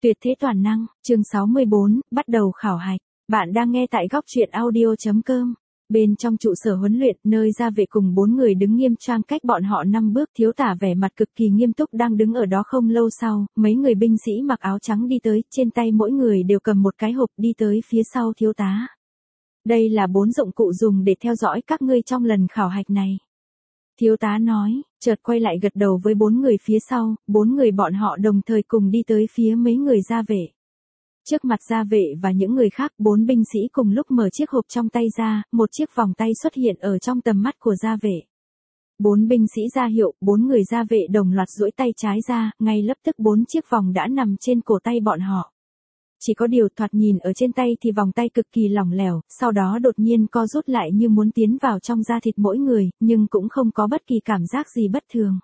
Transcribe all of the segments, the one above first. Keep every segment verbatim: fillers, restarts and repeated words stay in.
Tuyệt thế toàn năng, chương sáu mươi bốn, bắt đầu khảo hạch. Bạn đang nghe tại góc truyện audio chấm com. Bên trong trụ sở huấn luyện, nơi gia vệ cùng bốn người đứng nghiêm trang cách bọn họ năm bước, thiếu tả vẻ mặt cực kỳ nghiêm túc đang đứng ở đó. Không lâu sau, mấy người binh sĩ mặc áo trắng đi tới, trên tay mỗi người đều cầm một cái hộp đi tới phía sau thiếu tá. Đây là bốn dụng cụ dùng để theo dõi các ngươi trong lần khảo hạch này. Thiếu tá nói, chợt quay lại gật đầu với bốn người phía sau, bốn người bọn họ đồng thời cùng đi tới phía mấy người gia vệ. Trước mặt gia vệ và những người khác, bốn binh sĩ cùng lúc mở chiếc hộp trong tay ra, một chiếc vòng tay xuất hiện ở trong tầm mắt của gia vệ. Bốn binh sĩ ra hiệu, bốn người gia vệ đồng loạt duỗi tay trái ra, ngay lập tức bốn chiếc vòng đã nằm trên cổ tay bọn họ. Chỉ có điều thoạt nhìn ở trên tay thì vòng tay cực kỳ lỏng lẻo, sau đó đột nhiên co rút lại như muốn tiến vào trong da thịt mỗi người, nhưng cũng không có bất kỳ cảm giác gì bất thường.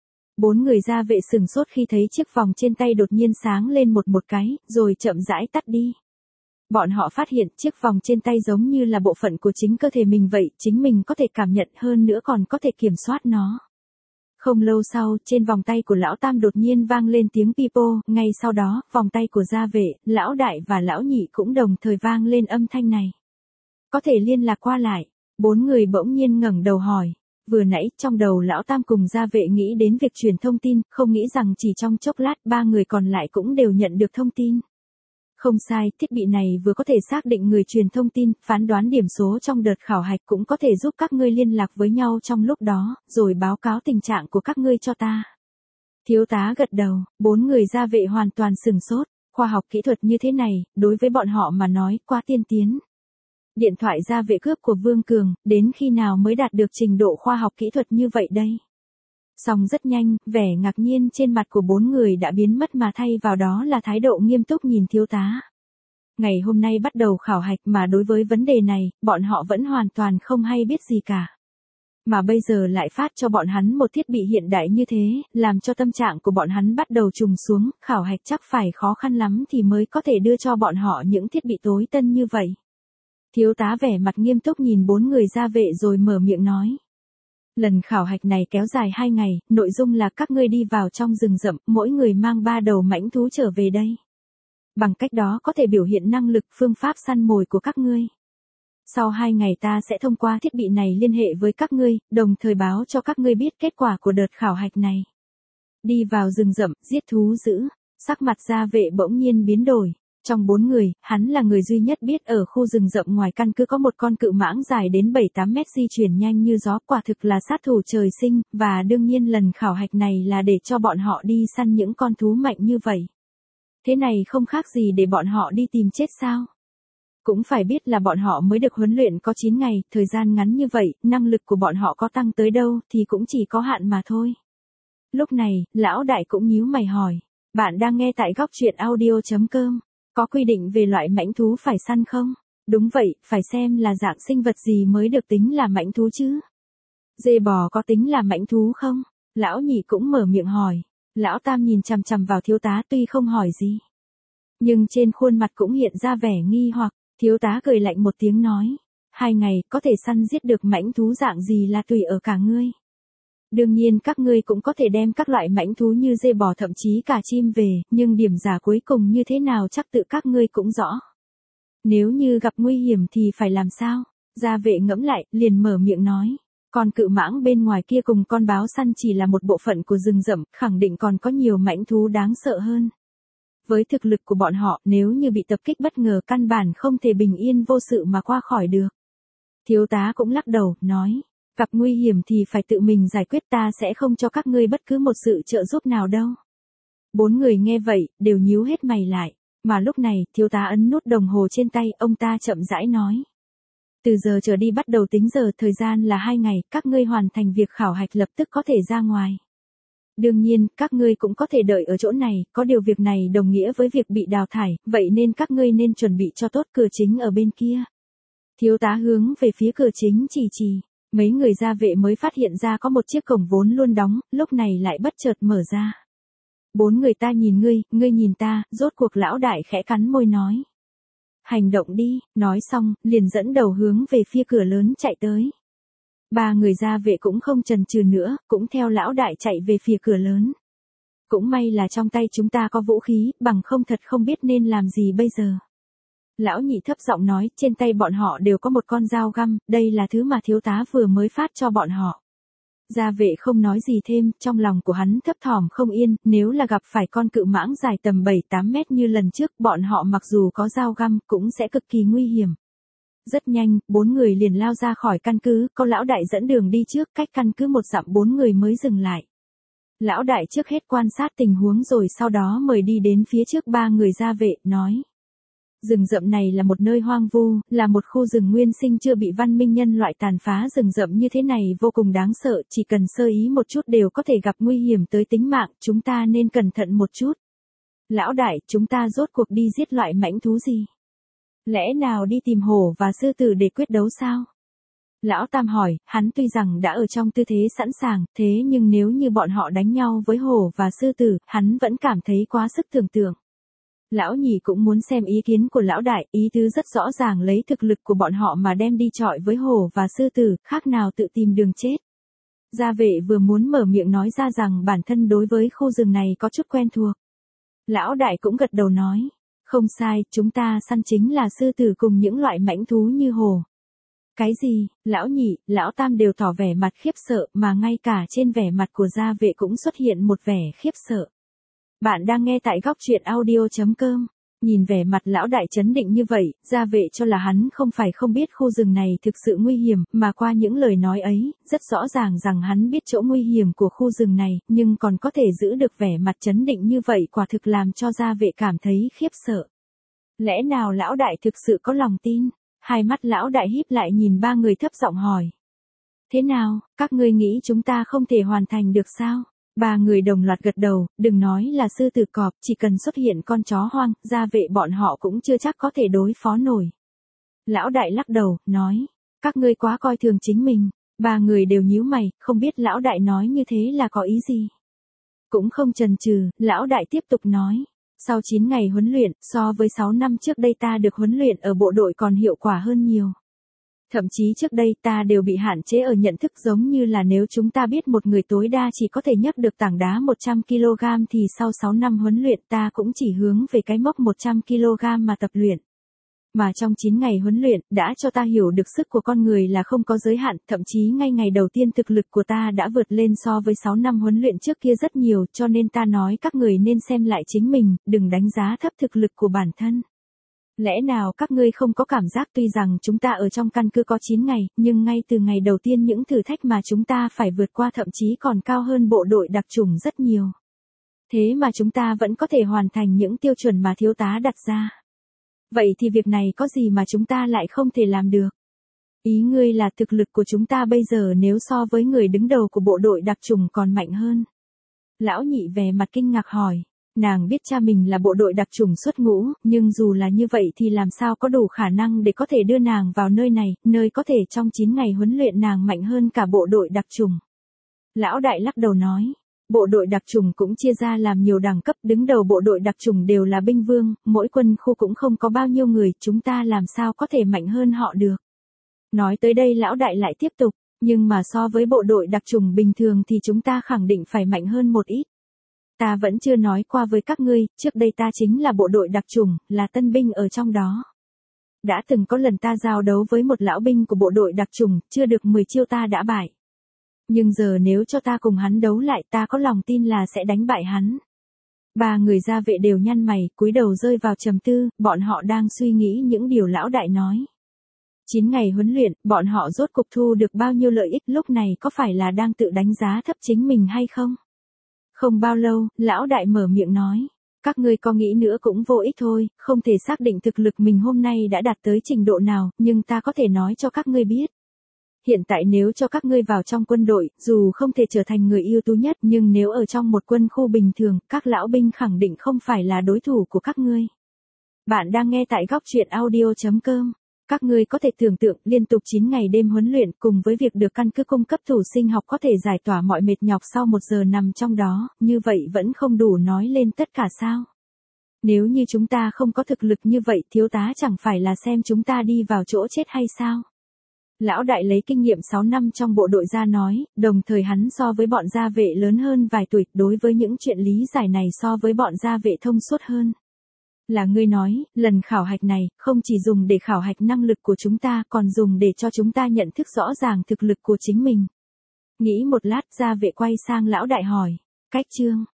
Bốn người gia vệ sửng sốt khi thấy chiếc vòng trên tay đột nhiên sáng lên một một cái, rồi chậm rãi tắt đi. Bọn họ phát hiện chiếc vòng trên tay giống như là bộ phận của chính cơ thể mình vậy, chính mình có thể cảm nhận hơn nữa còn có thể kiểm soát nó. Không lâu sau, trên vòng tay của lão Tam đột nhiên vang lên tiếng pipo, ngay sau đó, vòng tay của gia vệ, lão Đại và lão Nhị cũng đồng thời vang lên âm thanh này. Có thể liên lạc qua lại, bốn người bỗng nhiên ngẩng đầu hỏi. Vừa nãy, trong đầu lão Tam cùng gia vệ nghĩ đến việc truyền thông tin, không nghĩ rằng chỉ trong chốc lát ba người còn lại cũng đều nhận được thông tin. Không sai, thiết bị này vừa có thể xác định người truyền thông tin, phán đoán điểm số trong đợt khảo hạch, cũng có thể giúp các ngươi liên lạc với nhau trong lúc đó, rồi báo cáo tình trạng của các ngươi cho ta. Thiếu tá gật đầu, bốn người gia vệ hoàn toàn sửng sốt, khoa học kỹ thuật như thế này, đối với bọn họ mà nói, quá tiên tiến. Điện thoại gia vệ cướp của Vương Cường, đến khi nào mới đạt được trình độ khoa học kỹ thuật như vậy đây? Song rất nhanh, vẻ ngạc nhiên trên mặt của bốn người đã biến mất mà thay vào đó là thái độ nghiêm túc nhìn thiếu tá. Ngày hôm nay bắt đầu khảo hạch mà đối với vấn đề này, bọn họ vẫn hoàn toàn không hay biết gì cả. Mà bây giờ lại phát cho bọn hắn một thiết bị hiện đại như thế, làm cho tâm trạng của bọn hắn bắt đầu trùng xuống, khảo hạch chắc phải khó khăn lắm thì mới có thể đưa cho bọn họ những thiết bị tối tân như vậy. Thiếu tá vẻ mặt nghiêm túc nhìn bốn người gia vệ rồi mở miệng nói. Lần khảo hạch này kéo dài hai ngày, nội dung là các ngươi đi vào trong rừng rậm, mỗi người mang ba đầu mãnh thú trở về đây. Bằng cách đó có thể biểu hiện năng lực, phương pháp săn mồi của các ngươi. Sau hai ngày ta sẽ thông qua thiết bị này liên hệ với các ngươi, đồng thời báo cho các ngươi biết kết quả của đợt khảo hạch này. Đi vào rừng rậm, giết thú dữ, sắc mặt gia vệ bỗng nhiên biến đổi. Trong bốn người, hắn là người duy nhất biết ở khu rừng rậm ngoài căn cứ có một con cự mãng dài đến bảy tám mét di chuyển nhanh như gió, quả thực là sát thủ trời sinh, và đương nhiên lần khảo hạch này là để cho bọn họ đi săn những con thú mạnh như vậy. Thế này không khác gì để bọn họ đi tìm chết sao? Cũng phải biết là bọn họ mới được huấn luyện có chín ngày, thời gian ngắn như vậy, năng lực của bọn họ có tăng tới đâu thì cũng chỉ có hạn mà thôi. Lúc này, lão Đại cũng nhíu mày hỏi, bạn đang nghe tại góc truyện audio chấm com. Có quy định về loại mãnh thú phải săn không? Đúng vậy, phải xem là dạng sinh vật gì mới được tính là mãnh thú chứ. Dê bò có tính là mãnh thú không? Lão Nhị cũng mở miệng hỏi. Lão Tam nhìn chằm chằm vào thiếu tá tuy không hỏi gì. Nhưng trên khuôn mặt cũng hiện ra vẻ nghi hoặc, thiếu tá cười lạnh một tiếng nói. Hai ngày, có thể săn giết được mãnh thú dạng gì là tùy ở cả ngươi. Đương nhiên các ngươi cũng có thể đem các loại mãnh thú như dê bò thậm chí cả chim về, nhưng điểm giả cuối cùng như thế nào chắc tự các ngươi cũng rõ. Nếu như gặp nguy hiểm thì phải làm sao? Gia vệ ngẫm lại, liền mở miệng nói. Con cự mãng bên ngoài kia cùng con báo săn chỉ là một bộ phận của rừng rậm, khẳng định còn có nhiều mãnh thú đáng sợ hơn. Với thực lực của bọn họ, nếu như bị tập kích bất ngờ căn bản không thể bình yên vô sự mà qua khỏi được. Thiếu tá cũng lắc đầu, nói. Gặp nguy hiểm thì phải tự mình giải quyết, ta sẽ không cho các ngươi bất cứ một sự trợ giúp nào đâu. Bốn người nghe vậy, đều nhíu hết mày lại. Mà lúc này, thiếu tá ấn nút đồng hồ trên tay, ông ta chậm rãi nói. Từ giờ trở đi bắt đầu tính giờ, thời gian là hai ngày, các ngươi hoàn thành việc khảo hạch lập tức có thể ra ngoài. Đương nhiên, các ngươi cũng có thể đợi ở chỗ này, có điều việc này đồng nghĩa với việc bị đào thải, vậy nên các ngươi nên chuẩn bị cho tốt, cửa chính ở bên kia. Thiếu tá hướng về phía cửa chính chỉ chỉ. Mấy người gia vệ mới phát hiện ra có một chiếc cổng vốn luôn đóng, lúc này lại bất chợt mở ra. Bốn người ta nhìn ngươi, ngươi nhìn ta, rốt cuộc lão Đại khẽ cắn môi nói. Hành động đi, nói xong, liền dẫn đầu hướng về phía cửa lớn chạy tới. Ba người gia vệ cũng không chần chừ nữa, cũng theo lão Đại chạy về phía cửa lớn. Cũng may là trong tay chúng ta có vũ khí, bằng không thật không biết nên làm gì bây giờ. Lão nhị thấp giọng nói, trên tay bọn họ đều có một con dao găm, đây là thứ mà thiếu tá vừa mới phát cho bọn họ. Gia vệ không nói gì thêm, trong lòng của hắn thấp thỏm không yên, nếu là gặp phải con cự mãng dài tầm bảy tám mét như lần trước, bọn họ mặc dù có dao găm cũng sẽ cực kỳ nguy hiểm. Rất nhanh, bốn người liền lao ra khỏi căn cứ, có lão đại dẫn đường đi trước, cách căn cứ một dặm bốn người mới dừng lại. Lão đại trước hết quan sát tình huống rồi sau đó mời đi đến phía trước ba người gia vệ, nói. Rừng rậm này là một nơi hoang vu, là một khu rừng nguyên sinh chưa bị văn minh nhân loại tàn phá. Rừng rậm như thế này vô cùng đáng sợ, chỉ cần sơ ý một chút đều có thể gặp nguy hiểm tới tính mạng, chúng ta nên cẩn thận một chút. Lão đại, chúng ta rốt cuộc đi giết loại mãnh thú gì? Lẽ nào đi tìm hổ và sư tử để quyết đấu sao? Lão Tam hỏi, hắn tuy rằng đã ở trong tư thế sẵn sàng, thế nhưng nếu như bọn họ đánh nhau với hổ và sư tử, hắn vẫn cảm thấy quá sức tưởng tượng. Lão nhị cũng muốn xem ý kiến của lão đại, ý tứ rất rõ ràng, lấy thực lực của bọn họ mà đem đi chọi với hổ và sư tử, khác nào tự tìm đường chết. Gia vệ vừa muốn mở miệng nói ra rằng bản thân đối với khu rừng này có chút quen thuộc. Lão đại cũng gật đầu nói, không sai, chúng ta săn chính là sư tử cùng những loại mãnh thú như hổ. Cái gì? Lão nhị, lão tam đều tỏ vẻ mặt khiếp sợ, mà ngay cả trên vẻ mặt của gia vệ cũng xuất hiện một vẻ khiếp sợ. Bạn đang nghe tại góc truyện audio chấm com. Nhìn vẻ mặt lão đại chấn định như vậy, gia vệ cho là hắn không phải không biết khu rừng này thực sự nguy hiểm, mà qua những lời nói ấy, rất rõ ràng rằng hắn biết chỗ nguy hiểm của khu rừng này, nhưng còn có thể giữ được vẻ mặt chấn định như vậy quả thực làm cho gia vệ cảm thấy khiếp sợ. Lẽ nào lão đại thực sự có lòng tin? Hai mắt lão đại híp lại nhìn ba người thấp giọng hỏi. Thế nào, các ngươi nghĩ chúng ta không thể hoàn thành được sao? Ba người đồng loạt gật đầu, đừng nói là sư tử cọp, chỉ cần xuất hiện con chó hoang, gia vệ bọn họ cũng chưa chắc có thể đối phó nổi. Lão đại lắc đầu, nói, các ngươi quá coi thường chính mình. Ba người đều nhíu mày, không biết lão đại nói như thế là có ý gì. Cũng không chần chừ, lão đại tiếp tục nói. Sau chín ngày huấn luyện, so với sáu năm trước đây ta được huấn luyện ở bộ đội còn hiệu quả hơn nhiều. Thậm chí trước đây ta đều bị hạn chế ở nhận thức, giống như là nếu chúng ta biết một người tối đa chỉ có thể nhấc được tảng đá một trăm ki lô gam thì sau sáu năm huấn luyện ta cũng chỉ hướng về cái mốc một trăm ki lô gam mà tập luyện. Mà trong chín ngày huấn luyện, đã cho ta hiểu được sức của con người là không có giới hạn, thậm chí ngay ngày đầu tiên thực lực của ta đã vượt lên so với sáu năm huấn luyện trước kia rất nhiều, cho nên ta nói các người nên xem lại chính mình, đừng đánh giá thấp thực lực của bản thân. Lẽ nào các ngươi không có cảm giác tuy rằng chúng ta ở trong căn cứ có chín ngày, nhưng ngay từ ngày đầu tiên những thử thách mà chúng ta phải vượt qua thậm chí còn cao hơn bộ đội đặc chủng rất nhiều. Thế mà chúng ta vẫn có thể hoàn thành những tiêu chuẩn mà thiếu tá đặt ra. Vậy thì việc này có gì mà chúng ta lại không thể làm được? Ý ngươi là thực lực của chúng ta bây giờ nếu so với người đứng đầu của bộ đội đặc chủng còn mạnh hơn. Lão nhị vẻ mặt kinh ngạc hỏi. Nàng biết cha mình là bộ đội đặc chủng xuất ngũ, nhưng dù là như vậy thì làm sao có đủ khả năng để có thể đưa nàng vào nơi này, nơi có thể trong chín ngày huấn luyện nàng mạnh hơn cả bộ đội đặc chủng. Lão đại lắc đầu nói, bộ đội đặc chủng cũng chia ra làm nhiều đẳng cấp, đứng đầu bộ đội đặc chủng đều là binh vương, mỗi quân khu cũng không có bao nhiêu người, chúng ta làm sao có thể mạnh hơn họ được. Nói tới đây lão đại lại tiếp tục, nhưng mà so với bộ đội đặc chủng bình thường thì chúng ta khẳng định phải mạnh hơn một ít. Ta vẫn chưa nói qua với các ngươi, trước đây ta chính là bộ đội đặc chủng, là tân binh ở trong đó. Đã từng có lần ta giao đấu với một lão binh của bộ đội đặc chủng, chưa được mười chiêu ta đã bại. Nhưng giờ nếu cho ta cùng hắn đấu lại ta có lòng tin là sẽ đánh bại hắn. Ba người gia vệ đều nhăn mày, cúi đầu rơi vào trầm tư, bọn họ đang suy nghĩ những điều lão đại nói. Chín ngày huấn luyện, bọn họ rốt cục thu được bao nhiêu lợi ích, lúc này có phải là đang tự đánh giá thấp chính mình hay không? Không bao lâu, lão đại mở miệng nói, các ngươi có nghĩ nữa cũng vô ích thôi, không thể xác định thực lực mình hôm nay đã đạt tới trình độ nào, nhưng ta có thể nói cho các ngươi biết. Hiện tại nếu cho các ngươi vào trong quân đội, dù không thể trở thành người ưu tú nhất, nhưng nếu ở trong một quân khu bình thường, các lão binh khẳng định không phải là đối thủ của các ngươi. Bạn đang nghe tại góc truyện audio chấm com. Các ngươi có thể tưởng tượng liên tục chín ngày đêm huấn luyện cùng với việc được căn cứ cung cấp thủ sinh học có thể giải tỏa mọi mệt nhọc sau một giờ nằm trong đó, như vậy vẫn không đủ nói lên tất cả sao? Nếu như chúng ta không có thực lực như vậy, thiếu tá chẳng phải là xem chúng ta đi vào chỗ chết hay sao? Lão đại lấy kinh nghiệm sáu năm trong bộ đội ra nói, đồng thời hắn so với bọn gia vệ lớn hơn vài tuổi, đối với những chuyện lý giải này so với bọn gia vệ thông suốt hơn. Là ngươi nói, lần khảo hạch này, không chỉ dùng để khảo hạch năng lực của chúng ta, còn dùng để cho chúng ta nhận thức rõ ràng thực lực của chính mình. Nghĩ một lát, gia vệ quay sang lão đại hỏi, cách chương.